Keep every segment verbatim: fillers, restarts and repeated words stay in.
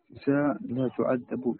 لا تعذب.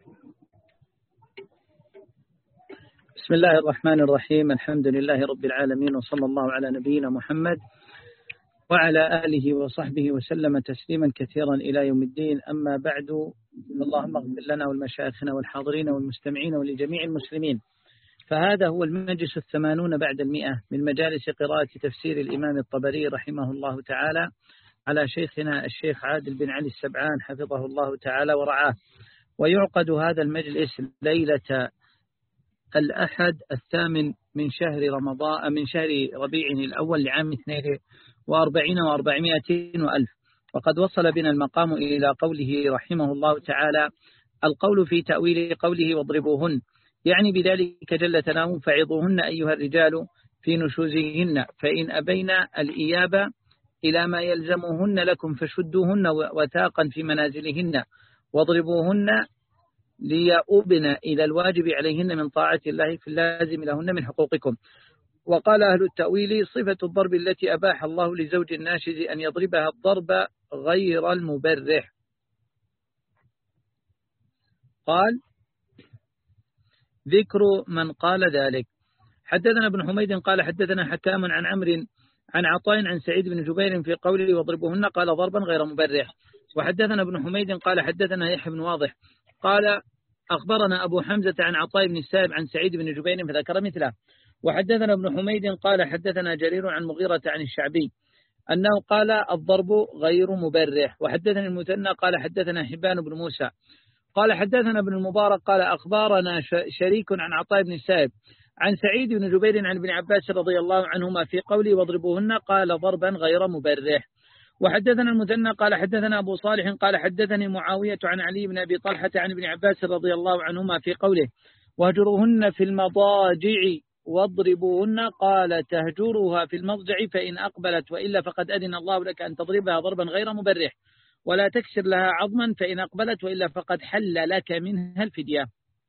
بسم الله الرحمن الرحيم. الحمد لله رب العالمين، وصلى الله على نبينا محمد وعلى آله وصحبه وسلم تسليما كثيرا إلى يوم الدين. أما بعد، اللهم اغفر لنا ولمشايخنا والحاضرين والمستمعين ولجميع المسلمين. فهذا هو المجلس الثمانون بعد المئة من مجالس قراءة تفسير الإمام الطبري رحمه الله تعالى على شيخنا الشيخ عادل بن علي السبعان حفظه الله تعالى ورعاه. ويعقد هذا المجلس ليلة الأحد الثامن من شهر رمضان من شهر ربيع الأول لعام اثنين وأربعين وأربعمائة وألف. وقد وصل بنا المقام إلى قوله رحمه الله تعالى: القول في تأويل قوله واضربوهن، يعني بذلك جل ثناؤه: فعظوهن أيها الرجال في نشوزهن، فإن أبين الإيابة إلى ما يلزمهن لكم فشدوهن وثاقا في منازلهن، واضربوهن ليؤبن إلى الواجب عليهن من طاعة الله في اللازم لهن من حقوقكم. وقال أهل التأويل: صفة الضرب التي أباح الله لزوج الناشز أن يضربها الضرب غير المبرح. قال: ذكر من قال ذلك. حدثنا ابن حميد قال حدثنا حكام عن عمرو عن عطاء عن سعيد بن جبير في قوله واضربوهن قال ضربا غير مبرح. وحدثنا ابن حميد قال حدثنا يحيى بن واضح قال أخبرنا أبو حمزة عن عطاء بن السائب عن سعيد بن جبير فذكر مثله. وحدثنا ابن حميد قال حدثنا جرير عن مغيرة عن الشعبي أنه قال الضرب غير مبرح. وحدثنا المثنى قال حدثنا حبان بن موسى قال حدثنا ابن المبارك قال أخبارنا شريك عن عطاء بن السائب عن سعيد بن جبير عن ابن عباس رضي الله عنهما في قوله واضربوهن قال ضربا غير مبرح. وحدثنا المثنى قال حدثنا أبو صالح قال حدثني معاوية عن علي بن أبي طلحة عن ابن عباس رضي الله عنهما في قوله واهجروهن في المضاجع واضربوهن قال تهجرها في المضجع فإن أقبلت وإلا فقد أذن الله لك أن تضربها ضربا غير مبرح ولا تكسر لها عظما فإن أقبلت وإلا فقد حل لك منها الفدية.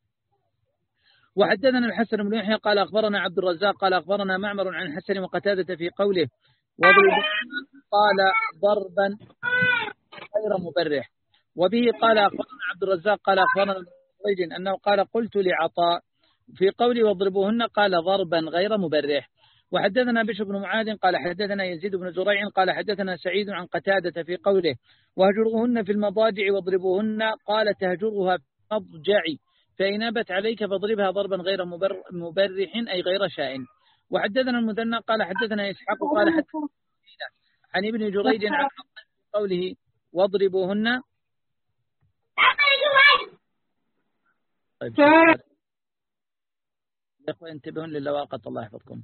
وحدثنا الحسن بن يحيى قال أخبرنا عبد الرزاق قال أخبرنا معمر عن الحسن وقتادة في قوله واضربوهن قال ضربا غير مبرح. وبه قال أخبرنا عبد الرزاق قال أخبرنا ابن أنه قال قلت لعطاء في قوله واضربوهن قال ضربا غير مبرح. وحدثنا بشر بن معاذ قال حدثنا يزيد بن زريع قال حدثنا سعيد عن قتادة في قوله واهجروهن في المضاجع واضربوهن قال تهجرها في المضجع فإن أبت عليك فاضربها ضربا غير مبرح أي غير شائن. وحدثنا المثنى قال حدثنا إسحاق قال حدثنا عن ابن جريج عن قوله واضربوهن. طيب يا أخوة انتبهون للواقط الله يحفظكم.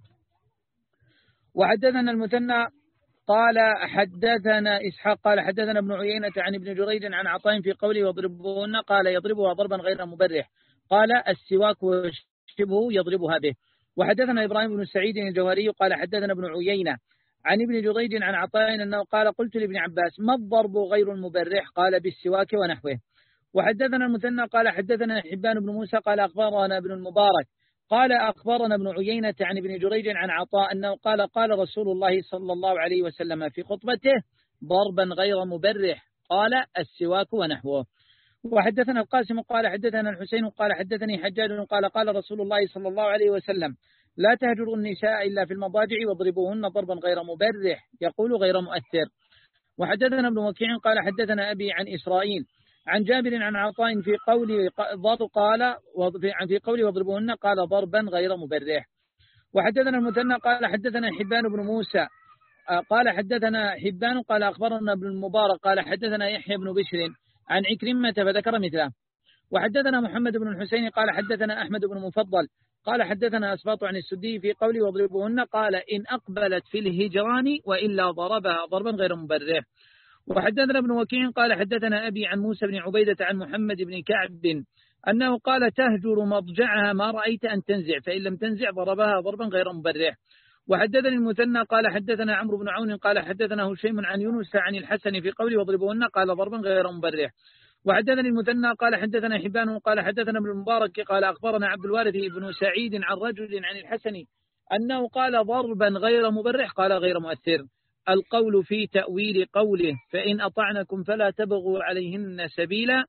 وحدثنا المثنى قال حدثنا إسحاق قال حدثنا ابن عيينة عن ابن جريج عن عطاء في قوله واضربوهن قال يضربها ضربا غير مبرح قال السواك وشبه يضربها به. وحدثنا إبراهيم بن سعيد الجوهري قال حدثنا ابن عيينة عن ابن جريج عن عطاء أنه قال قلت لابن عباس ما الضرب غير المبرح قال بالسواك ونحوه. وحدثنا المثنى قال حدثنا حبان بن موسى قال أخبرنا ابن المبارك قال أخبرنا ابن عيينة عن ابن جريج عن عطاء أنه قال قال رسول الله صلى الله عليه وسلم في خطبته ضربا غير مبرح قال السواك ونحوه. وحدثنا القاسم قال حدثنا الحسين قال حدثني حجاج قال قال رسول الله صلى الله عليه وسلم لا تهجروا النساء إلا في المضاجع واضربوهن ضربا غير مبرح يقول غير مؤثر. وحدثنا ابن وكيع قال حدثنا أبي عن إسرائيل عن جابر عن عطاء في قوله قال في قوله واضربوهن قال ضربا غير مبرح. وحدثنا المثنى قال حدثنا حبان بن موسى قال حدثنا حبان قال أخبرنا ابن المبارك قال حدثنا يحيى بن بشر عن عكرمة فذكر مثله. وحدثنا محمد بن الحسين قال حدثنا أحمد بن مفضل قال حدثنا أسباط عن السدي في قوله واضربوهن قال إن أقبلت في الهجران وإلا ضربها ضربا غير مبرح. وحدثنا ابن وكيع قال حدثنا أبي عن موسى بن عبيدة عن محمد بن كعب أنه قال تهجر مضجعها ما رأيت أن تنزع فإن لم تنزع ضربها ضربا غير مبرح. وحدثني المثنى قال حدثنا عمرو بن عون قال حدثنا هشيم عن يونس عن الحسن في قوله واضربوهن قال ضربا غير مبرح. وحدثني المثنى قال حدثنا حبان قال حدثنا ابن المبارك قال أخبرنا عبد الوارث بن سعيد عن رجل عن الحسن أنه قال ضربا غير مبرح قال غير مؤثر. القول في تأويل قوله فإن أطعنكم فلا تبغوا عليهن سبيلا،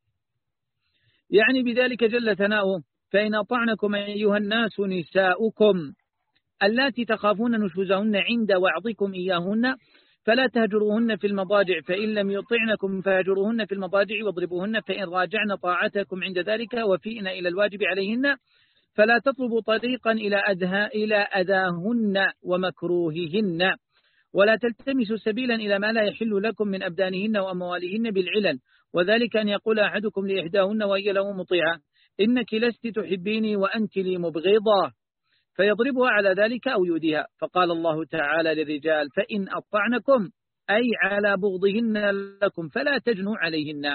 يعني بذلك جل ثناؤه فإن أطعنكم أيها الناس نساؤكم اللاتي تخافون نشوزهن عند وعظكم إياهن فلا تهجروهن في المضاجع، فإن لم يطعنكم فهجروهن في المضاجع واضربوهن، فإن راجعن طاعتكم عند ذلك وفئن إلى الواجب عليهن فلا تطلبوا طريقا إلى أدها إلى أذاهن ومكروههن، ولا تلتمسوا سبيلا إلى ما لا يحل لكم من أبدانهن وأموالهن بالعلل، وذلك أن يقول أحدكم لإحداهن وهي له مطيعة إنك لست تحبيني وأنت لي مبغضة، فيضربها على ذلك أو يؤذيها. فقال الله تعالى للرجال فإن أطعنكم أي على بغضهن لكم فلا تجنوا عليهن.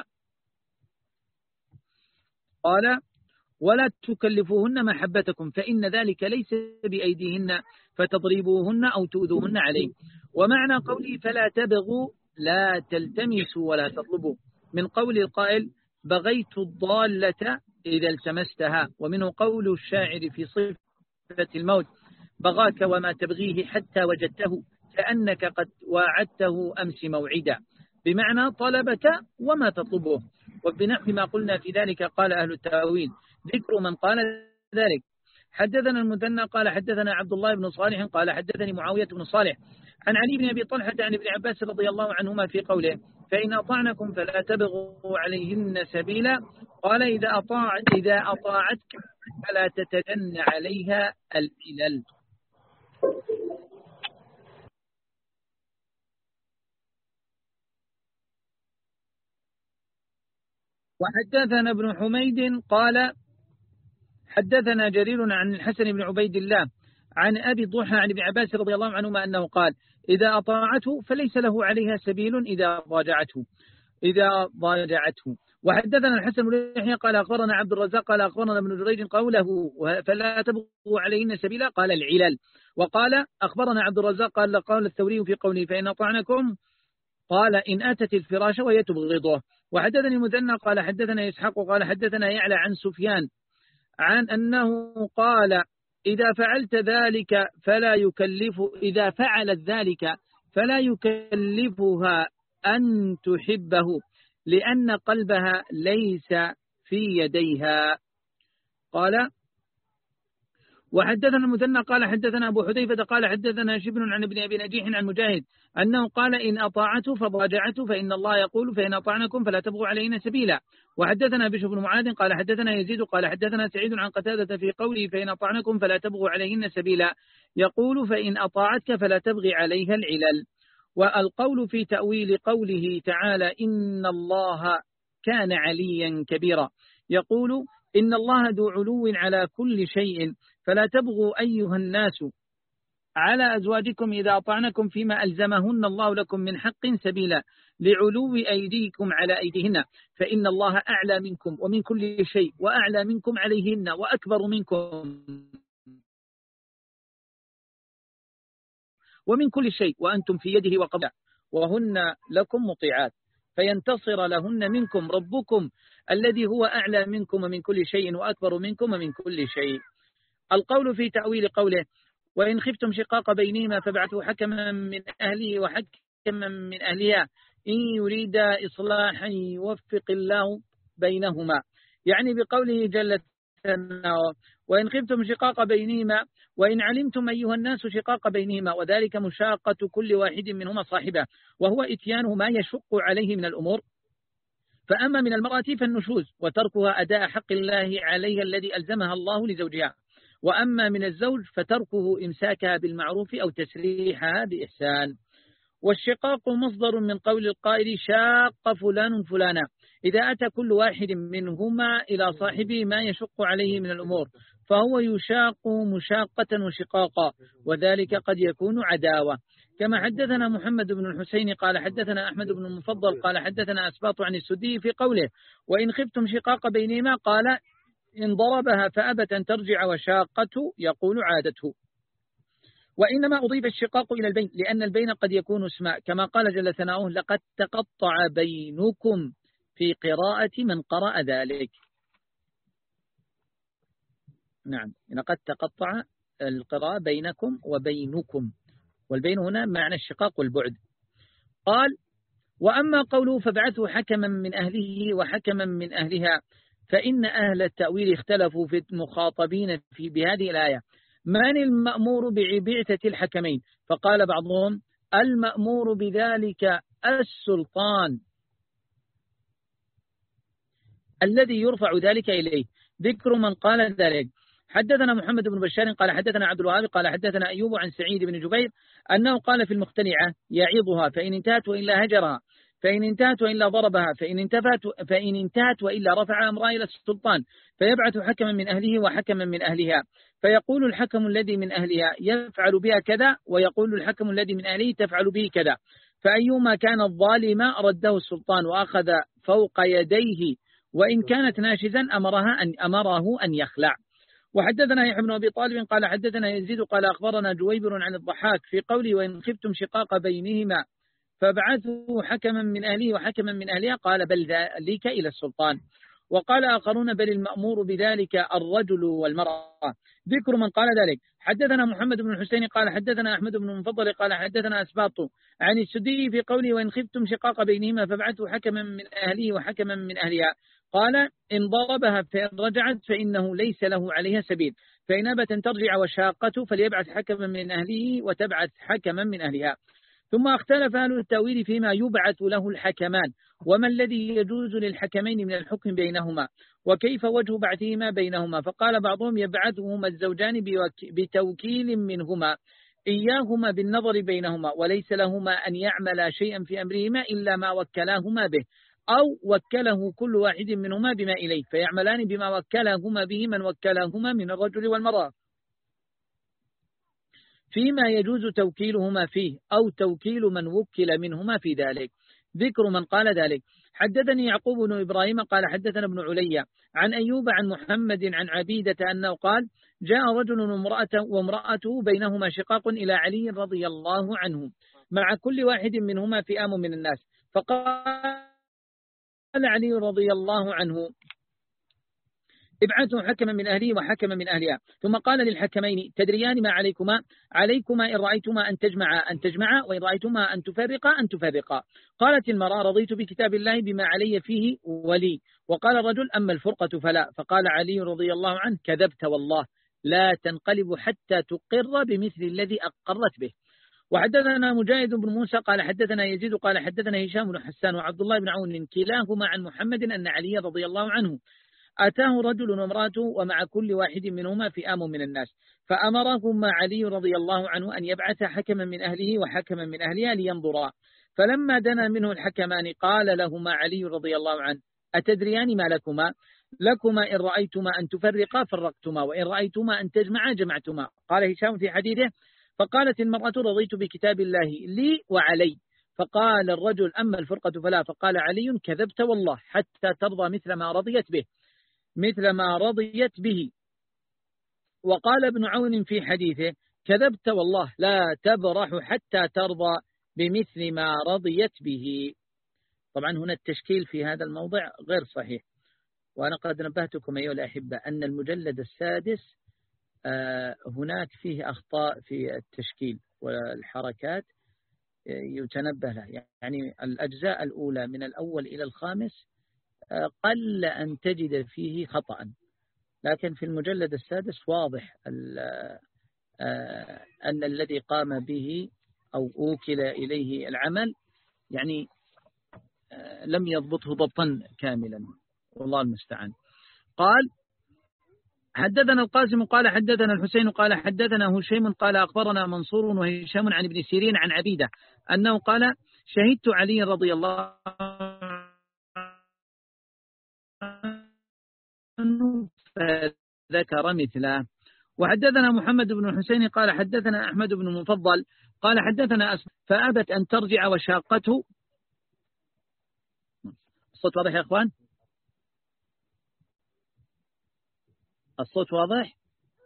قال ولا تكلفوهن محبتكم فإن ذلك ليس بأيديهن فتضربوهن أو تؤذوهن عليه. ومعنى قوله فلا تبغوا لا تلتمسوا ولا تطلبوا، من قول القائل بغيت الضالة إذا التمستها، ومنه قول الشاعر في صفة الموت بغاك وما تبغيه حتى وجدته كأنك قد واعدته أمس موعدا، بمعنى طلبك وما تطلبه. وبنحو ما قلنا في ذلك قال أهل التأويل ذكر من قال ذلك. حدثنا المثنى قال حدثنا عبد الله بن صالح قال حدثني معاوية بن صالح عن علي بن أبي طلحة عن ابن عباس رضي الله عنهما في قوله فإن أطعنكم فلا تبغوا عليهن سبيلا، قال إذا أطاع إذا أطاعتك فلا تتجن عليها العلل. وحدثنا ابن حميد قال حدثنا جرير عن الحسن بن عبيد الله عن أبي الضحى عن ابن عباس رضي الله عنهما أنه قال إذا أطاعته فليس له عليها سبيل إذا ضاجعته إذا ضاجعته. وحدثنا الحسن بن يحيى قال أخبرنا عبد الرزاق قال أخبرنا ابن جريج قوله فلا تبغوا عليهن سبيلا قال العلل. وقال أخبرنا عبد الرزاق قال قال الثوري في قوله فإن أطعنكم قال إن أتت الفراش وهي تبغضه. وحدثني مثنى قال حدثنا إسحاق قال حدثنا يعلى عن سفيان عن أنه قال إذا فعلت ذلك فلا يكلف إذا فعلت ذلك فلا يكلفها أن تحبه لأن قلبها ليس في يديها. قال وحدثنا المثنى قال حدثنا أبو حذيفة قال حدثنا شبل عن ابن أبي نجيح عن مجاهد أنه قال إن أطاعته فضاجعته فإن الله يقول فإن أطعنكم فلا تبغوا علينا سبيلا. وحدثنا بشر بن معاذ قال حدثنا يزيد قال حدثنا سعيد عن قتادة في قوله فإن أطعنكم فلا تبغوا عليهن سبيلا يقول فإن أطاعتك فلا تبغي عليها العلل. والقول في تأويل قوله تعالى إن الله كان عليا كبيرا يقول إن الله ذو علو على كل شيء فلا تبغوا أيها الناس على أزواجكم إذا أطعنكم فيما ألزمهن الله لكم من حق سبيلا لعلو أيديكم على أيديهن فإن الله أعلى منكم ومن كل شيء وأعلى منكم عليهن وأكبر منكم ومن كل شيء وأنتم في يده وقبله وهن لكم مطيعات فينتصر لهن منكم ربكم الذي هو أعلى منكم ومن كل شيء وأكبر منكم ومن كل شيء. القول في تأويل قوله وإن خفتم شقاق بينهما فابعثوا حكما من أهله وحكما من أهلها إن يريد إصلاحا يوفق الله بينهما، يعني بقوله جل ثناؤه وإن خفتم شقاق بينهما وإن علمتم أيها الناس شقاق بينهما، وذلك مشاقة كل واحد منهما صاحبه وهو إتيانه ما يشق عليه من الأمور. فأما من المرأة فالنشوز وتركها أداء حق الله عليها الذي ألزمها الله لزوجها، وأما من الزوج فتركه إمساكها بالمعروف أو تسريحها بإحسان. والشقاق مصدر من قول القائل شاق فلان فلانا إذا أتى كل واحد منهما إلى صاحبه ما يشق عليه من الأمور فهو يشاق مشاقة وشقاقا، وذلك قد يكون عداوة. كما حدثنا محمد بن الحسين قال حدثنا أحمد بن المفضل قال حدثنا أسباط عن السدي في قوله وإن خفتم شقاق بينهما قال إن ضربها فأبت أن ترجع وشاقته يقول عادته. وإنما أضيف الشقاق إلى البين لأن البين قد يكون اسماء كما قال جل ثناؤه لقد تقطع بينكم في قراءة من قرأ ذلك. نعم لقد تقطع القراءة بينكم وبينكم والبين هنا معنى الشقاق والبعد. قال: وأما قوله فابعثوا حكما من أهله وحكما من أهلها، فإن أهل التأويل اختلفوا في المخاطبين في بهذه الآية من المأمور بعثة الحكمين، فقال بعضهم: المأمور بذلك السلطان الذي يرفع ذلك إليه. ذكر من قال ذلك: حدثنا محمد بن بشار قال حدثنا عبد الوهاب قال حدثنا أيوب عن سعيد بن جبير أنه قال في المختلعة: يعظها فإن انتهت وإلا هجرها، فإن انتهت وإلا ضربها، فإن انتهت فإن انتهت وإلا رفع أمرها إلى السلطان، فيبعث حكما من أهله وحكما من أهلها، فيقول الحكم الذي من أهلها يفعل بها كذا، ويقول الحكم الذي من أهله تفعل به كذا، فأيما كان الظالم رده السلطان وأخذ فوق يديه، وإن كانت ناشزا أمرها أن أمره أن يخلع. وحدثنا يحيى بن أبي طالب قال حدثنا يزيد قال أخبرنا جويبر عن الضحاك في قوله: وإن خفتم شقاق بينهما فابعثوا حكما من أهله وحكما من أهلها، قال: بل ذلك إلى السلطان. وقال آخرون: بل المأمور بذلك الرجل والمرأة. ذكر من قال ذلك: حدثنا محمد بن الحسين قال حدثنا أحمد بن المفضل قال حدثنا أسباط عن السدي في قوله: وإن خفتم شقاق بينهما فابعثوا حكما من أهله وحكما من أهلها، قال: إن ضربها فإن رجعت فإنه ليس له عليها سبيل، فإن أبت أن ترجع وشاقته فليبعث حكما من أهله وتبعث حكما من أهلها. ثم اختلف أهل التأويل فيما يبعث له الحكمان، وما الذي يجوز للحكمين من الحكم بينهما، وكيف وجه بعثهما بينهما. فقال بعضهم: يبعثهما الزوجان بتوكيل منهما إياهما بالنظر بينهما، وليس لهما أن يعمل شيئا في أمرهما إلا ما وكلاهما به، أو وكله كل واحد منهما بما إليه، فيعملان بما وكلهما به من وكلهما من الرجل والمرأة، فيما يجوز توكيلهما فيه، أو توكيل من وكل منهما في ذلك. ذكر من قال ذلك: حدثني يعقوب بن إبراهيم قال حدثنا ابن علي عن أيوب عن محمد عن عبيدة أنه قال: جاء رجل وامرأته بينهما شقاق إلى علي رضي الله عنه مع كل واحد منهما فئام من الناس، فقال علي رضي الله عنه: ابعثوا حكما من أهله وحكما من أهلها. ثم قال للحكمين: تدريان ما عليكما؟ عليكما إن رأيتما أن تجمعا أن تجمعا، وإن رأيتما أن تفرقا أن تفرقا. قالت المرأة: رضيت بكتاب الله بما علي فيه ولي. وقال الرجل: أما الفرقة فلا. فقال علي رضي الله عنه: كذبت والله، لا تنقلب حتى تقر بمثل الذي أقرت به. وحدثنا مجاهد بن موسى قال حدثنا يزيد قال حدثنا هشام بن حسان وعبد الله بن عون كلاهما عن محمد أن علي رضي الله عنه أتاه رجل وامرأته ومع كل واحد منهما فئام من الناس، فأمرهما علي رضي الله عنه أن يبعث حكما من أهله وحكما من أهلها لينظرا. فلما دنا منه الحكمان قال لهما علي رضي الله عنه: أتدريان ما لكما؟ لكما إن رأيتما أن تفرقا فرقتما، وإن رأيتما أن تجمعا جمعتما. قال هشام في حديثه: فقالت المرأة: رضيت بكتاب الله لي وعلي. فقال الرجل: أما الفرقة فلا. فقال علي: كذبت والله، حتى ترضى مثل ما رضيت به مثل ما رضيت به. وقال ابن عون في حديثه: كذبت والله، لا تبرح حتى ترضى بمثل ما رضيت به. طبعا هنا التشكيل في هذا الموضع غير صحيح، وأنا قد نبهتكم أيها الأحبة أن المجلد السادس هناك فيه أخطاء في التشكيل والحركات يتنبه له. يعني الأجزاء الأولى من الأول إلى الخامس قل أن تجد فيه خطأ، لكن في المجلد السادس واضح أن الذي قام به أو أوكل إليه العمل يعني لم يضبطه ضبطا كاملا، والله المستعان. قال: حدثنا القاسم قال حدثنا الحسين قال حدثنا هشيم قال أخبرنا منصور وهشام عن ابن سيرين عن عبيدة أنه قال: شهدت علي رضي الله عنه فذكر مثله. وحدثنا محمد بن الحسين قال حدثنا أحمد بن المفضل قال حدثنا أسماء فأبت أن ترجع وشاقته. الصوت واضح يا أخوان؟ الصوت واضح؟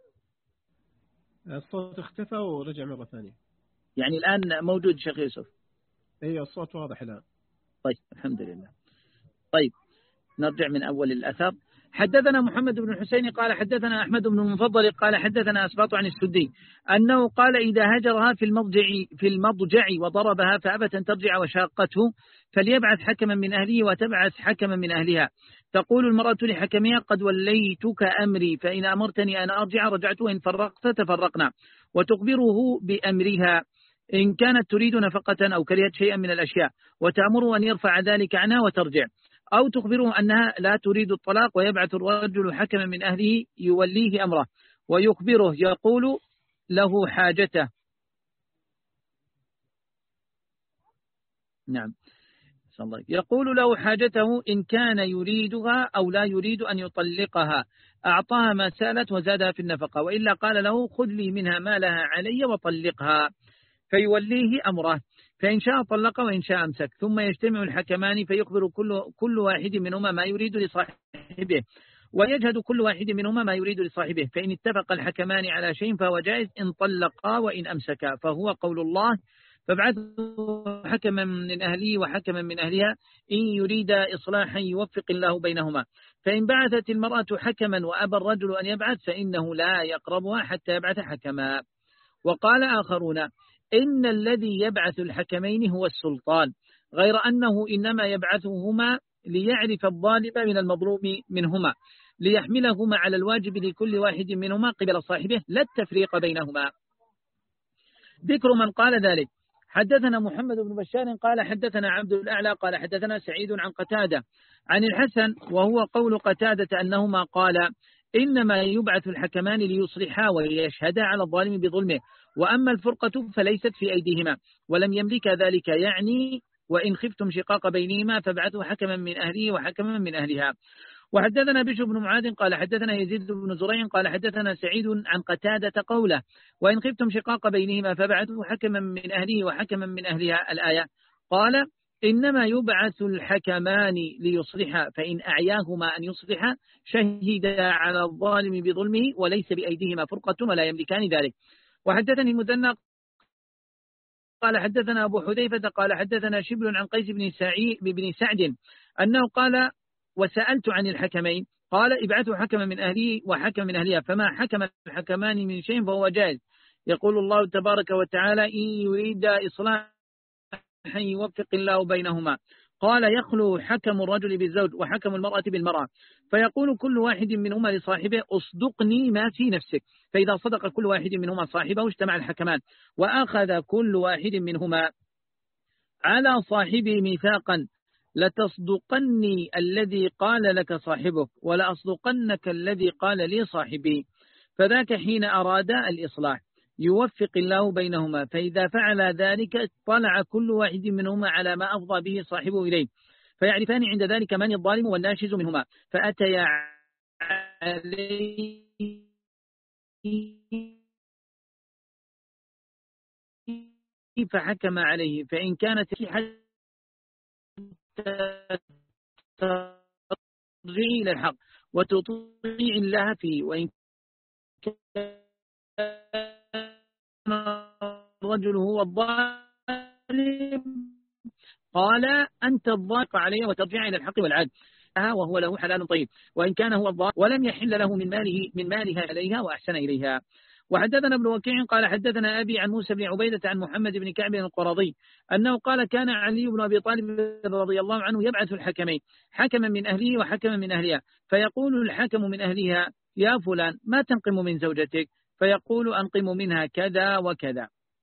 الصوت اختفى ورجع مرة ثانية. يعني الآن موجود شيخ يوسف؟ ايوه الصوت واضح الآن. طيب الحمد لله. طيب نرجع من أول الأثر. حدثنا محمد بن الحسين قال حدثنا أحمد بن المفضل قال حدثنا أسباط عن السدي أنه قال إذا هجرها في المضجع في المضجع وضربها فأبت أن ترجع وشاقته فليبعث حكما من أهله وتبعث حكما من أهلها. تقول المرأة لحكمها قد وليتك أمري فإن أمرتني أن أرجع رجعت وإن فرقت تفرقنا، وتخبره بأمرها إن كانت تريد نفقة أو كرهت شيئا من الأشياء وتأمره أن يرفع ذلك عنها وترجع، أو تخبره أنها لا تريد الطلاق ويبعث الرجل حكما من أهله يوليه أمره ويخبره يقول له حاجته. نعم يقول له حاجته إن كان يريدها أو لا يريد أن يطلقها، أعطاها ما سالت وزادها في النفقة، وإلا قال له خذ لي منها ما لها علي وطلقها، فيوليه أمره، فإن شاء طلق وإن شاء أمسك. ثم يجتمع الحكمان فيخبر كل, كل واحد منهما ما يريد لصاحبه، ويجهد كل واحد منهما ما يريد لصاحبه، فإن اتفق الحكمان على شيء فهو جائز إن طلقا وإن أمسكا، فهو قول الله فابعثوا حكما من أهله وحكما من أهلها إن يريد إصلاحا يوفق الله بينهما. فإن بعثت المرأة حكما وأبى الرجل أن يبعث فإنه لا يقربها حتى يبعث حكما. وقال آخرون إن الذي يبعث الحكمين هو السلطان، غير أنه إنما يبعثهما ليعرف الظالم من المظلوم منهما، ليحملهما على الواجب لكل واحد منهما قبل صاحبه، لا التفريق بينهما. ذكر من قال ذلك. حدثنا محمد بن بشار قال حدثنا عبد الأعلى قال حدثنا سعيد عن قتادة عن الحسن، وهو قول قتادة أنهما قال إنما يبعث الحكمان ليصلحا ويشهدا على الظالم بظلمه، وأما الفرقة فليست في أيديهما ولم يملك ذلك، يعني وإن خفتم شقاق بينهما فابعثوا حكما من أهله وحكما من أهلها. وحدثنا بشر بن معاذ قال حدثنا يزيد بن زريع قال حدثنا سعيد عن قتادة قوله وإن خفتم شقاق بينهما فابعثوا حكما من أهله وحكما من أهلها الآية. قال إنما يبعث الحكمان ليصلحا، فإن أعياهما أن يصلحا شهدا على الظالم بظلمه وليس بأيديهما فرقة ولا يملكان ذلك. وحدثني المثنى قال حدثنا أبو حذيفة قال حدثنا شبل عن قيس بن سعيد بن سعد أنه قال وسألت عن الحكمين قال ابعثوا حكما من أهله وحكما من أهلها، فما حكم الحكمان من شيء فهو جائز. يقول الله تبارك وتعالى إن يريد إصلاحا يوفق الله بينهما. قال يخلو حكم الرجل بالزوج وحكم المرأة بالمرأة، فيقول كل واحد منهما لصاحبه أصدقني ما في نفسك، فإذا صدق كل واحد منهما صاحبه اجتمع الحكمان، وأخذ كل واحد منهما على صاحبه ميثاقا لتصدقني الذي قال لك صاحبك ولأصدقنك الذي قال لي صاحبي، فذاك حين أراد الإصلاح يوفق الله بينهما، فإذا فعل ذلك اطلع كل واحد منهما على ما أفضى به صاحبه إليه، فيعرفان عند ذلك من الظالم والناشز منهما، فأتيا عليه فحكم عليه، فإن كانت ترجعي إلى الحق وتطيع الله فيه، وإن كان الرجل هو الظالم قال أنت الضاق عليه وترجع إلى الحق والعدل وهو له حلال طيب، وإن كان هو الضاق ولم يحل له من ماله من مالها عليها وأحسن إليها. وحدثنا ابن وكيع قال حدثنا أبي عن موسى بن عبيدة عن محمد بن كعب القرظي أنه قال كان علي بن أبي طالب رضي الله عنه يبعث الحكمين حكما من أهله وحكما من أهلها، فيقول الحكم من أهلها يا فلان ما تنقم من زوجتك؟ فيقول أنقم منها كذا وكذا.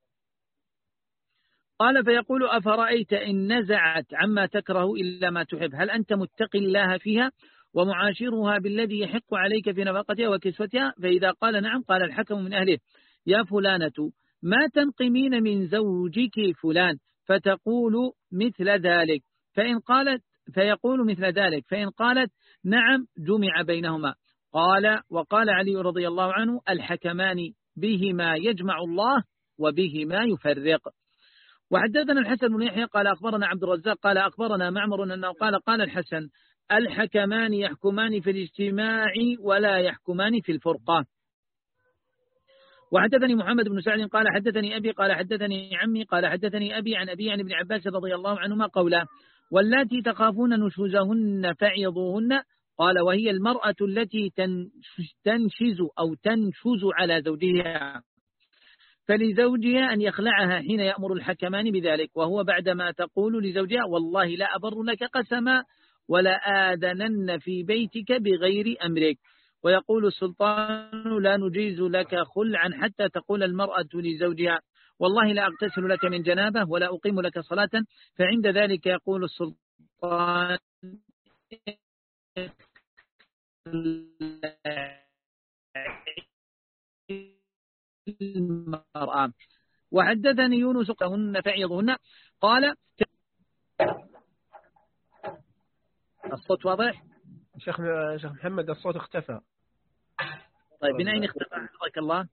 قال فيقول أفرأيت إن نزعت عما تكره إلا ما تحب هل أنت متقي الله فيها ومعاشرها بالذي يحق عليك في نفقتها وكسوتها؟ فإذا قال نعم قال الحكم من أهله يا فلانة ما تنقمين من زوجك فلان؟ فتقول مثل ذلك، فإن قالت فيقول مثل ذلك، فإن قالت نعم جمع بينهما. قال وقال علي رضي الله عنه الحكمان بهما يجمع الله وبهما يفرق. وحدثنا الحسن بن يحيى قال أخبرنا عبد الرزاق قال أخبرنا معمر أنه قال قال الحسن الحكمان يحكمان في الاجتماع ولا يحكمان في الفرقة. وحدثني محمد بن سعد قال حدثني أبي قال حدثني عمي قال حدثني أبي عن أبي عن ابن عباس رضي الله عنهما قوله واللاتي تخافون نشوزهن فعظوهن قال وهي المرأة التي تنشز أو تنشز على زوجها، فلزوجها أن يخلعها حين يأمر الحكمان بذلك، وهو بعدما تقول لزوجها والله لا أبر لك قسما ولا آذنن في بيتك بغير أمرك. ويقول السلطان لا نجيز لك خلعا حتى تقول المرأة لزوجها والله لا أغتسل لك من جنابه ولا أقيم لك صلاة، فعند ذلك يقول السلطان المرأة. وحدثني يونس قهن فعظهن قال الصوت واضح؟ شيخ شيخ محمد الصوت اختفى. طيب من أين اختفى حفظك الله؟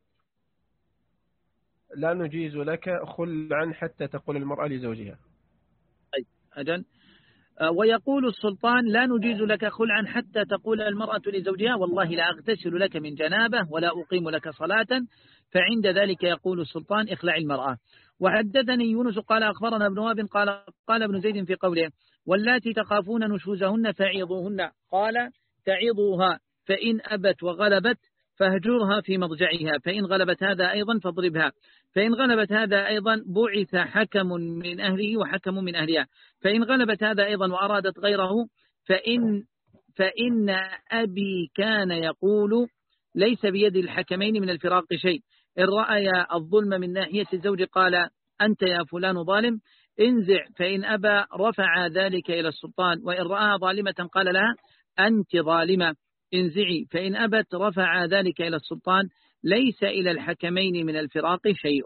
لا نجيز لك خلعا حتى تقول المرأة لزوجها. طيب أجل. ويقول السلطان لا نجيز لك خلعا حتى تقول المرأة لزوجها والله لا أغتسل لك من جنابه ولا أقيم لك صلاة، فعند ذلك يقول السلطان اخلع المرأة. وحدثني يونس قال أخبرنا ابن وهب قال قال ابن زيد في قوله واللاتي تخافون نشوزهن فعظوهن، قال تعظوها فإن أبت وغلبت فاهجرها في مضجعها، فإن غلبت هذا أيضا فاضربها، فإن غلبت هذا أيضا بعث حكم من أهله وحكم من أهلها، فإن غلبت هذا أيضا وأرادت غيره فإن, فإن أبي كان يقول ليس بيد الحكمين من الفراق شيء، إن رأي الظلم من ناحية الزوج قال أنت يا فلان ظالم انزع، فإن أبى رفع ذلك إلى السلطان، وإن رأى ظالمة قال لها أنت ظالمة انزعي، فإن أبت رفع ذلك إلى السلطان، ليس إلى الحكمين من الفراق شيء.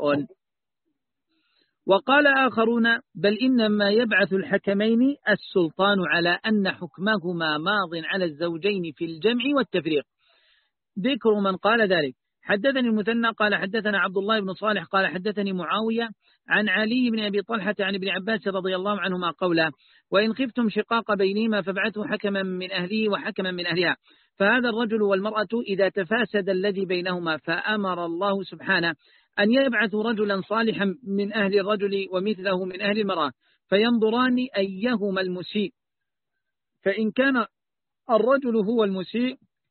وقال آخرون بل إنما يبعث الحكمين السلطان على أن حكمهما ماض على الزوجين في الجمع والتفريق. ذكر من قال ذلك. حدثني المثنى قال حدثنا عبد الله بن صالح قال حدثني معاوية عن علي بن أبي طلحة عن ابن عباس رضي الله عنهما قوله وإن خفتم شقاق بينهما فابعثوا حكما من أهله وحكما من أهلها، فهذا الرجل والمرأة إذا تفاسد الذي بينهما فأمر الله سبحانه أن يبعثوا رجلا صالحا من أهل الرجل ومثله من أهل المرأة فينظران أيهما المسيء، فإن كان الرجل هو المسيء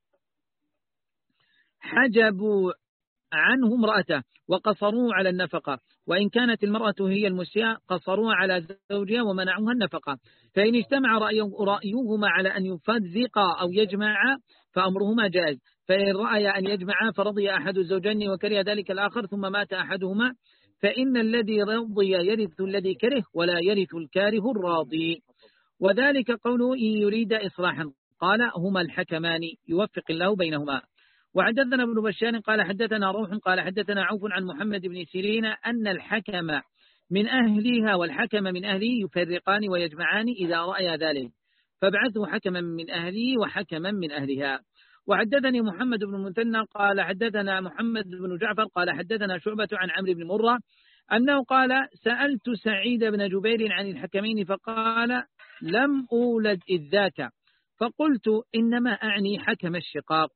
حجبوا عنه امرأته وقصروا على النفقة، وإن كانت المرأة هي المسيئة قصروا على زوجها ومنعوها النفقة، فإن اجتمع رأيهما على أن يفرقا أو يجمع فأمرهما جائز، فإن رأي أن يجمع فرضي أحد الزوجين وكره ذلك الآخر ثم مات أحدهما فإن الذي رضي يرث الذي كره ولا يرث الكاره الراضي، وذلك قوله إن يريد إصلاحا قال هما الحكمان يوفق الله بينهما. وحدثنا ابن بشار قال حدثنا روح قال حدثنا عوف عن محمد بن سيرين أن الحكم من أهلها والحكم من أهله يفرقان ويجمعان إذا رأي ذلك، فابعثوا حكما من أهله وحكما من أهلها. وحدثني محمد بن المثنى قال حدثنا محمد بن جعفر قال حدثنا شعبة عن عمرو بن مرة أنه قال سألت سعيد بن جبير عن الحكمين فقال لم أولد إذ ذاك، فقلت إنما أعني حكم الشقاق.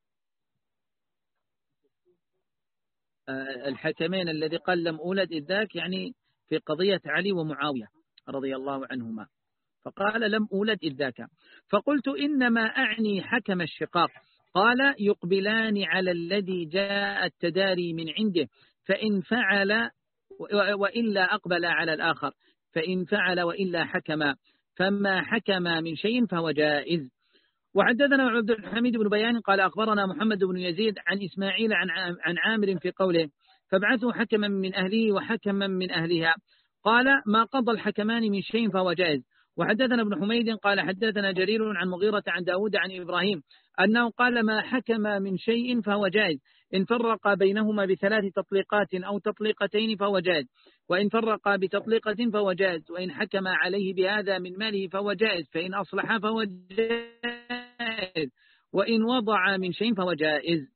الحكمين الذي قال لم أولد إذ ذاك يعني في قضية علي ومعاوية رضي الله عنهما، فقال لم أولد إذ ذاك، فقلت إنما أعني حكم الشقاق، قال يقبلان على الذي جاء التداري من عنده فإن فعل وإلا أقبل على الآخر، فإن فعل وإلا حكم، فما حكم من شيء فهو جائز. وحدثنا عبد الحميد بن بيان قال أخبرنا محمد بن يزيد عن إسماعيل عن عن عامر في قوله فابعثوا حكما من أهله وحكما من أهلها، قال ما قضى الحكمان من شيء فهو جائز. وحدثنا ابن حميد قال حدثنا جرير عن مغيرة عن داود عن إبراهيم أنه قال ما حكم من شيء فهو جائز، إن فرق بينهما بثلاث تطليقات أو تطليقتين فهو جائز، وإن فرق بتطليقة فهو جائز، وإن حكم عليه بهذا من ماله فهو جائز، فإن أصلح فهو جائز، وإن وضع من شيء فهو جائز.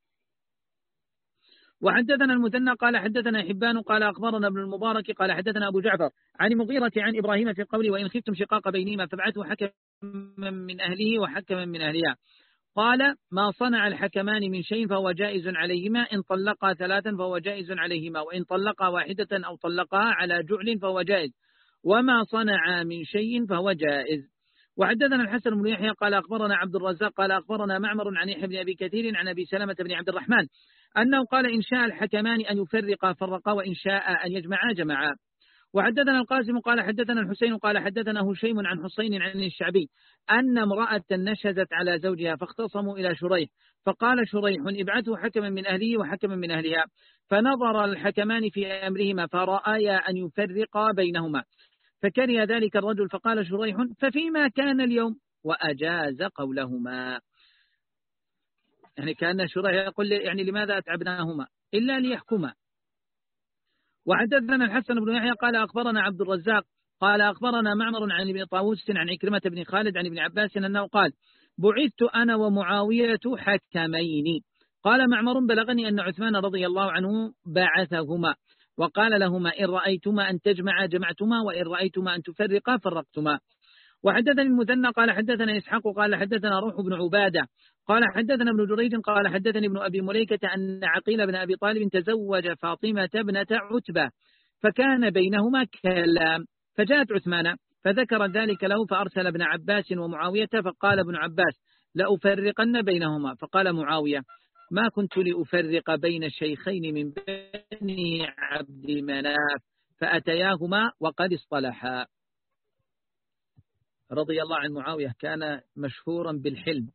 وحدثنا المثنى قال حدثنا حبان قال أخبرنا ابن المبارك قال حدثنا أبو جعفر عن مغيرة عن إبراهيم في قوله وإن خفتم شقاق بينهما فابعثوا حكما من أهله وحكما من أهلها، قال ما صنع الحكمان من شيء فهو جائز عليهما، إن طلقا ثلاثا فهو جائز عليهما، وإن طلقا واحدة أو طلقا على جعل فهو جائز، وما صنع من شيء فهو جائز. وحدثنا الحسن بن يحيى قال أخبرنا عبد الرزاق قال أخبرنا معمر عن يحيى بن أبي كثير عن أبي سلمة بن عبد الرحمن أنه قال إن شاء الحكمان أن يفرقا فرقا وإن شاء أن يجمعا جمعا. وحدثنا القاسم قال حدثنا الحسين قال حدثنا هشيم عن حسين عن الشعبي أن امرأة نشزت على زوجها فاختصموا إلى شريح فقال شريح ابعثوا حكما من أهله وحكما من أهلها فنظر الحكمان في أمرهما فرأيا أن يفرقا بينهما فكره ذلك الرجل فقال شريح ففيما كان اليوم وأجاز قولهما. يعني كان شريح يقول يعني لماذا أتعبناهما إلا ليحكما. وحدثنا الحسن بن يحيى قال أخبرنا عبد الرزاق قال أخبرنا معمر عن ابن طاووس عن عكرمة بن خالد عن ابن عباس أنه قال بعثت أنا ومعاوية حكمين. قال معمر بلغني أن عثمان رضي الله عنه بعثهما وقال لهما إن رأيتما أن تجمع جمعتما وإن رأيتما أن تفرقا فرقتما. وحدثني المثنى قال حدثنا إسحاق قال حدثنا روح بن عبادة قال حدثنا ابن جريج قال حدثني ابن أبي مليكة أن عقيل بن أبي طالب تزوج فاطمة ابنة عتبة فكان بينهما كلام فجاءت عثمان فذكر ذلك له فأرسل ابن عباس ومعاوية فقال ابن عباس لأفرقن بينهما فقال معاوية ما كنت لأفرق بين الشيخين من بني عبد مناف فأتياهما وقد اصطلحا. رضي الله عن معاوية كان مشهورا بالحلم.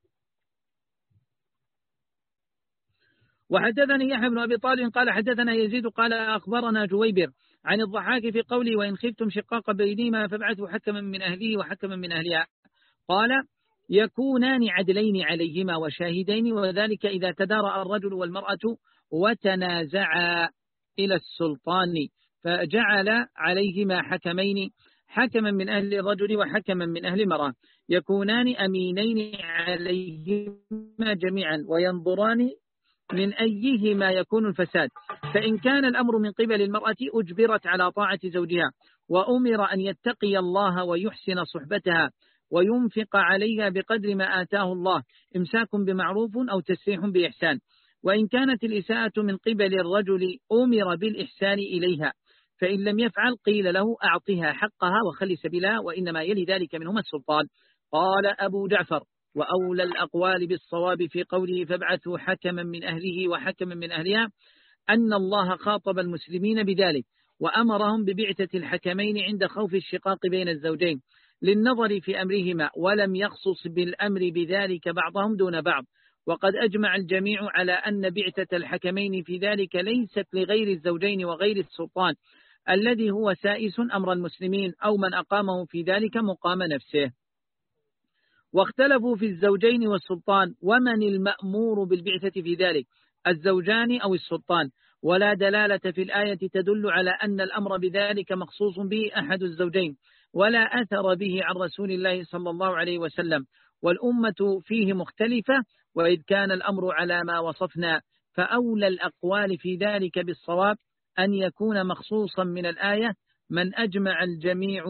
وحدثني يحيى بن أبي طالب قال حدثنا يزيد قال أخبرنا جويبر عن الضحاك في قوله وإن خفتم شقاق بينهما فابعثوا حكما من أهله وحكما من أهلها قال يكونان عدلين عليهما وشاهدين وذلك إذا تدارأ الرجل والمرأة وتنازعا إلى السلطان فجعل عليهما حكمين حكما من أهل الرجل وحكما من أهل المرأة يكونان أمينين عليهما جميعا وينظران من أيهما يكون الفساد فإن كان الأمر من قبل المرأة أجبرت على طاعة زوجها وأمر أن يتقي الله ويحسن صحبتها وينفق عليها بقدر ما آتاه الله إمساك بمعروف أو تسريح بإحسان. وإن كانت الإساءة من قبل الرجل أمر بالإحسان إليها فإن لم يفعل قيل له أعطها حقها وخلي سبيلها وإنما يلي ذلك منهما السلطان. قال أبو جعفر وأولى الأقوال بالصواب في قوله فابعثوا حكما من أهله وحكما من أهلها أن الله خاطب المسلمين بذلك وأمرهم ببعثة الحكمين عند خوف الشقاق بين الزوجين للنظر في أمرهما ولم يخصص بالأمر بذلك بعضهم دون بعض. وقد أجمع الجميع على أن بعثة الحكمين في ذلك ليست لغير الزوجين وغير السلطان الذي هو سائس أمر المسلمين أو من أقامه في ذلك مقام نفسه. واختلفوا في الزوجين والسلطان ومن المأمور بالبعثة في ذلك الزوجان أو السلطان ولا دلالة في الآية تدل على أن الأمر بذلك مخصوص به أحد الزوجين ولا أثر به عن رسول الله صلى الله عليه وسلم والأمة فيه مختلفة. وإذ كان الأمر على ما وصفنا فأولى الأقوال في ذلك بالصواب أن يكون مخصوصا من الآية من أجمع الجميع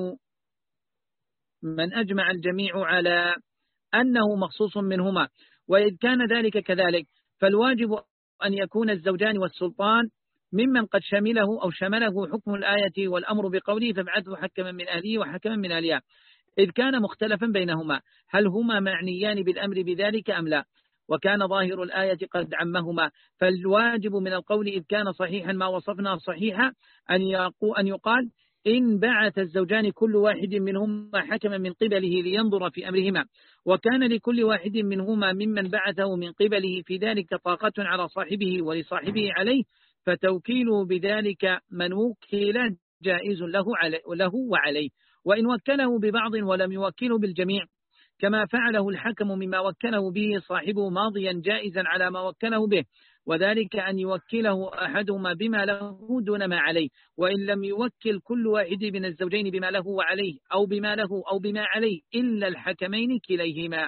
من أجمع الجميع على أنه مخصوص منهما. وإذ كان ذلك كذلك فالواجب أن يكون الزوجان والسلطان ممن قد شمله أو شمله حكم الآية والأمر بقوله فابعثوا حكما من أهله وحكما من أهلها إذ كان مختلفا بينهما هل هما معنيان بالأمر بذلك أم لا. وكان ظاهر الآية قد عمهما فالواجب من القول إذ كان صحيحا ما وصفنا صحيحا أن يقال إن بعث الزوجان كل واحد منهما حكما من قبله لينظر في أمرهما وكان لكل واحد منهما ممن بعثه من قبله في ذلك طاقة على صاحبه ولصاحبه عليه فتوكيله بذلك من وكل جائز له, له وعليه وإن وكله ببعض ولم يوكله بالجميع كما فعله الحكم مما وكله به صاحبه ماضيا جائزا على ما وكله به وذلك أن يوكله أحدهما بما له دون ما عليه وإن لم يوكل كل واحد من الزوجين بما له وعليه أو بما له أو بما عليه إلا الحكمين كليهما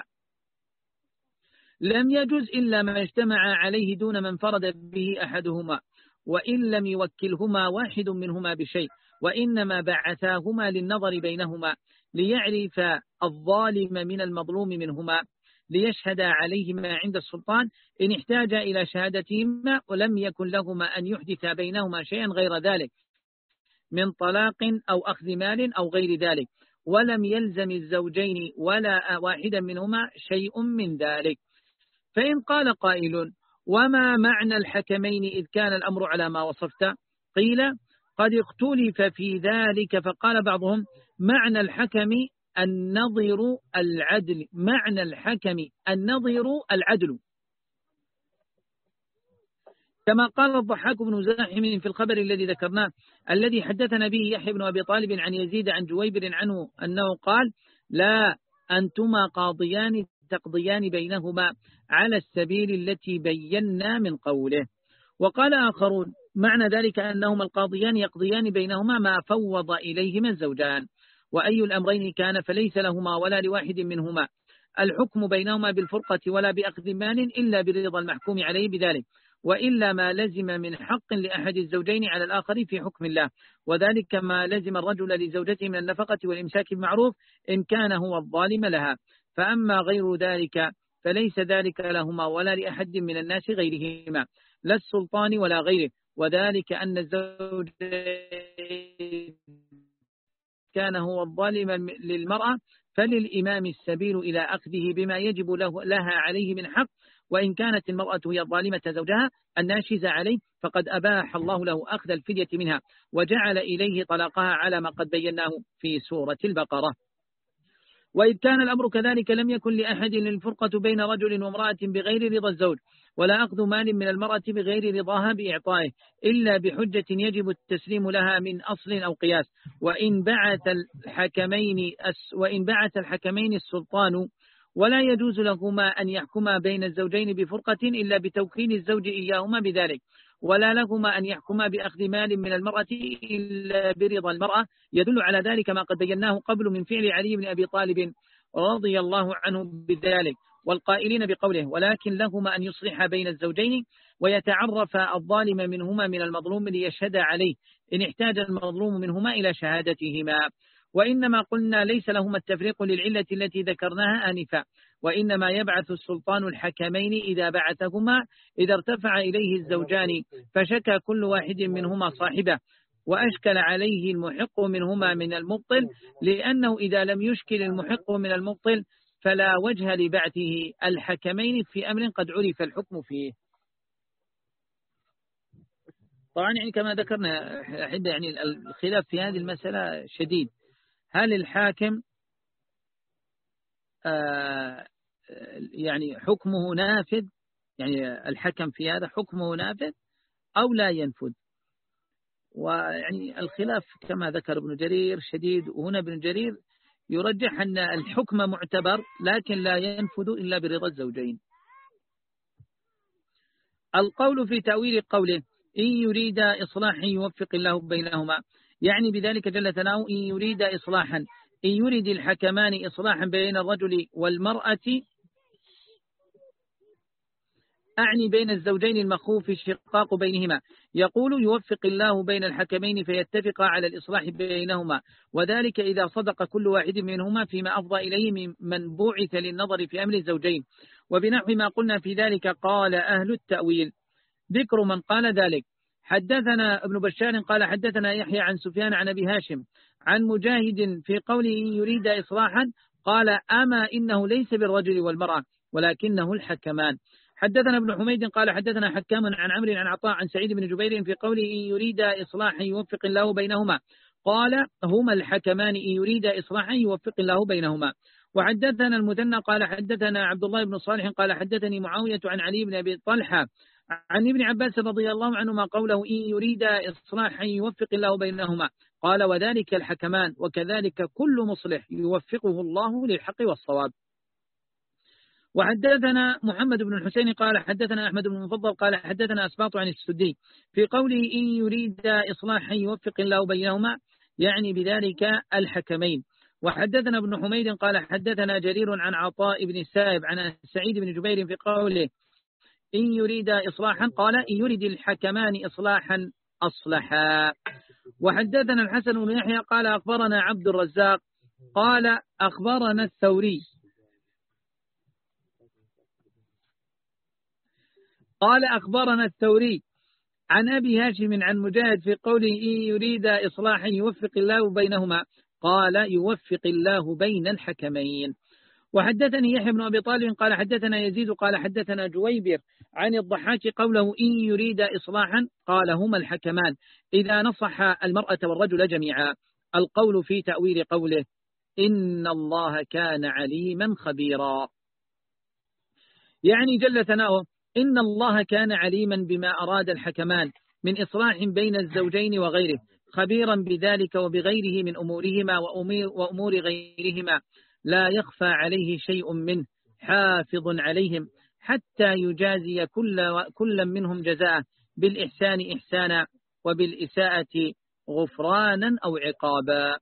لم يجوز إلا ما اجتمع عليه دون من فرد به أحدهما وإن لم يوكلهما واحد منهما بشيء وإنما بعثاهما للنظر بينهما ليعرف الظالم من المظلوم منهما ليشهد عليهما عند السلطان إن احتاج إلى شهادتهما ولم يكن لهما أن يحدث بينهما شيئا غير ذلك من طلاق أو أخذ مال أو غير ذلك ولم يلزم الزوجين ولا واحدا منهما شيء من ذلك. فإن قال قائل وما معنى الحكمين إذ كان الأمر على ما وصفت؟ قيل قد اختلف في ذلك، فقال بعضهم معنى الحكم النظر العدل، معنى الحكم النظر العدل، كما قال الضحاك بن زاحم في الخبر الذي ذكرناه الذي حدثنا به يحيى بن أبي طالب عن يزيد عن جويبر عنه أنه قال لا أنتما قاضيان تقضيان بينهما على السبيل التي بينا من قوله. وقال آخرون معنى ذلك أنهما القاضيان يقضيان بينهما ما فوض إليهما الزوجان، وأي الأمرين كان فليس لهما ولا لواحد منهما الحكم بينهما بالفرقة ولا بأخذ مال إلا برضا المحكوم عليه بذلك، وإلا ما لزم من حق لأحد الزوجين على الآخر في حكم الله، وذلك كما لزم الرجل لزوجته من النفقة والإمساك بمعروف إن كان هو الظالم لها. فأما غير ذلك فليس ذلك لهما ولا لأحد من الناس غيرهما، لا السلطان ولا غيره، وذلك أن الزوج كان هو الظالم للمرأة فللإمام السبيل إلى أخذه بما يجب له لها عليه من حق، وإن كانت المرأة هي الظالمة زوجها الناشز عليه فقد أباح الله له أخذ الفدية منها وجعل إليه طلاقها على ما قد بيناه في سورة البقرة. وإذ كان الأمر كذلك لم يكن لأحد الفرقة بين رجل وامرأة بغير رضا الزوج، ولا أخذ مال من المرأة بغير رضاها بإعطائه إلا بحجة يجب التسليم لها من أصل أو قياس. وإن بعث الحكمين وإن بعث الحكمين السلطان ولا يجوز لهما أن يحكما بين الزوجين بفرقة إلا بتوكيل الزوج إياهما بذلك، ولا لهما أن يحكما بأخذ مال من المرأة إلا برضا المرأة، يدل على ذلك ما قد بيناه قبل من فعل علي بن أبي طالب رضي الله عنه بذلك والقائلين بقوله ولكن لهما أن يصلح بين الزوجين ويتعرف الظالم منهما من المظلوم ليشهد عليه إن احتاج المظلوم منهما إلى شهادتهما. وإنما قلنا ليس لهما التفريق للعلة التي ذكرناها آنفا، وإنما يبعث السلطان الحكمين إذا بعثهما إذا ارتفع إليه الزوجان فشكى كل واحد منهما صاحبه وأشكل عليه المحق منهما من المبطل، لأنه إذا لم يشكل المحق من المبطل فلا وجه لبعثه الحكمين في أمر قد عرف الحكم فيه. طبعا يعني كما ذكرنا أحب يعني الخلاف في هذه المسألة شديد، هل الحاكم آه يعني حكمه نافذ، يعني الحكم في هذا حكمه نافذ أو لا ينفذ؟ ويعني الخلاف كما ذكر ابن جرير شديد، وهنا ابن جرير يرجح أن الحكم معتبر لكن لا ينفذ إلا برضا الزوجين. القول في تأويل قوله إن يريد إصلاحا يوفق الله بينهما، يعني بذلك جل ثناؤه إن يريد إصلاحا، إن يريد الحكمان إصلاحا بين الرجل والمرأة أعني بين الزوجين المخوف الشقاق بينهما، يقول يوفق الله بين الحكمين فيتفق على الإصلاح بينهما، وذلك إذا صدق كل واحد منهما فيما أفضى إليه من بعث للنظر في أمر الزوجين. وبنحو ما قلنا في ذلك قال أهل التأويل. ذكر من قال ذلك: حدثنا ابن بشار قال حدثنا يحيى عن سفيان عن أبي هاشم عن مجاهد في قوله يريد إصلاحا قال أما إنه ليس بالرجل والمرأة ولكنه الحكمان. حدثنا ابن حميد قال حدثنا حكام عن عمرو عن عطاء عن سعيد بن جبير في قوله يريد إصلاحا يوفق الله بينهما قال هما الحكمان إن يريد إصلاحا يوفق الله بينهما. وحدثنا المثنى قال حدثنا عبد الله بن صالح قال حدثني معاوية عن علي بن أبي طلحة عن ابن عباس رضي الله عنهما قوله إن يريد إصلاحا يوفق الله بينهما قال وذلك الحكمان، وكذلك كل مصلح يوفقه الله للحق والصواب. وحدثنا محمد بن الحسين قال حدثنا أحمد بن المفضل قال حدثنا أسباط عن السدي في قوله إن يريد إصلاحا يوفق الله بينهما يعني بذلك الحكمين. وحدثنا ابن حميد قال حدثنا جرير عن عطاء بن السائب عن سعيد بن جبير في قوله إن يريد إصلاحا قال إن يريد الحكمان إصلاحا أصلحا. وحدثنا الحسن بن يحيى قال أخبرنا عبد الرزاق قال أخبرنا الثوري قال أخبرنا الثوري عن أبي هاشم عن مجاهد في قوله إن يريد إصلاحا يوفق الله بينهما قال يوفق الله بين الحكمين. وحدثني يحيى بن أبي طالب قال حدثنا يزيد قال حدثنا جويبر عن الضحاك قوله إن يريد إصلاحا قال هما الحكمان إذا نصح المرأة والرجل جميعا. القول في تأويل قوله إن الله كان عليما خبيرا، يعني جل ثناؤه إن الله كان عليما بما أراد الحكمان من إصلاح بين الزوجين وغيره، خبيرا بذلك وبغيره من أمورهما وأمور غيرهما، لا يخفى عليه شيء منه، حافظ عليهم حتى يجازي كل, كل منهم جزاء بالإحسان إحسانا وبالإساءة غفرانا أو عقابا.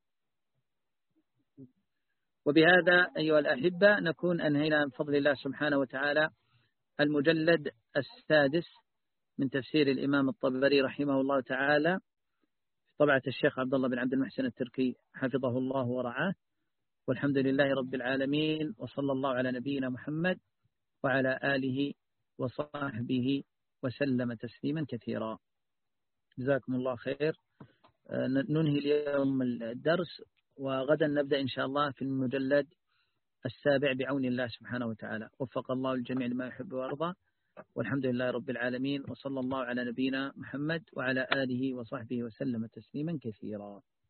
وبهذا أيها الأحبة نكون أنهينا بفضل الله سبحانه وتعالى المجلد السادس من تفسير الإمام الطبري رحمه الله تعالى، طبعة الشيخ عبد الله بن عبد المحسن التركي حفظه الله ورعاه. والحمد لله رب العالمين، وصلى الله على نبينا محمد وعلى آله وصحبه وسلم تسليما كثيرا. جزاكم الله خير. ننهي اليوم الدرس، وغدا نبدأ إن شاء الله في المجلد السابع بعون الله سبحانه وتعالى. وفق الله الجميع لما يحب ويرضى، والحمد لله رب العالمين، وصلى الله على نبينا محمد وعلى آله وصحبه وسلم تسليما كثيرا.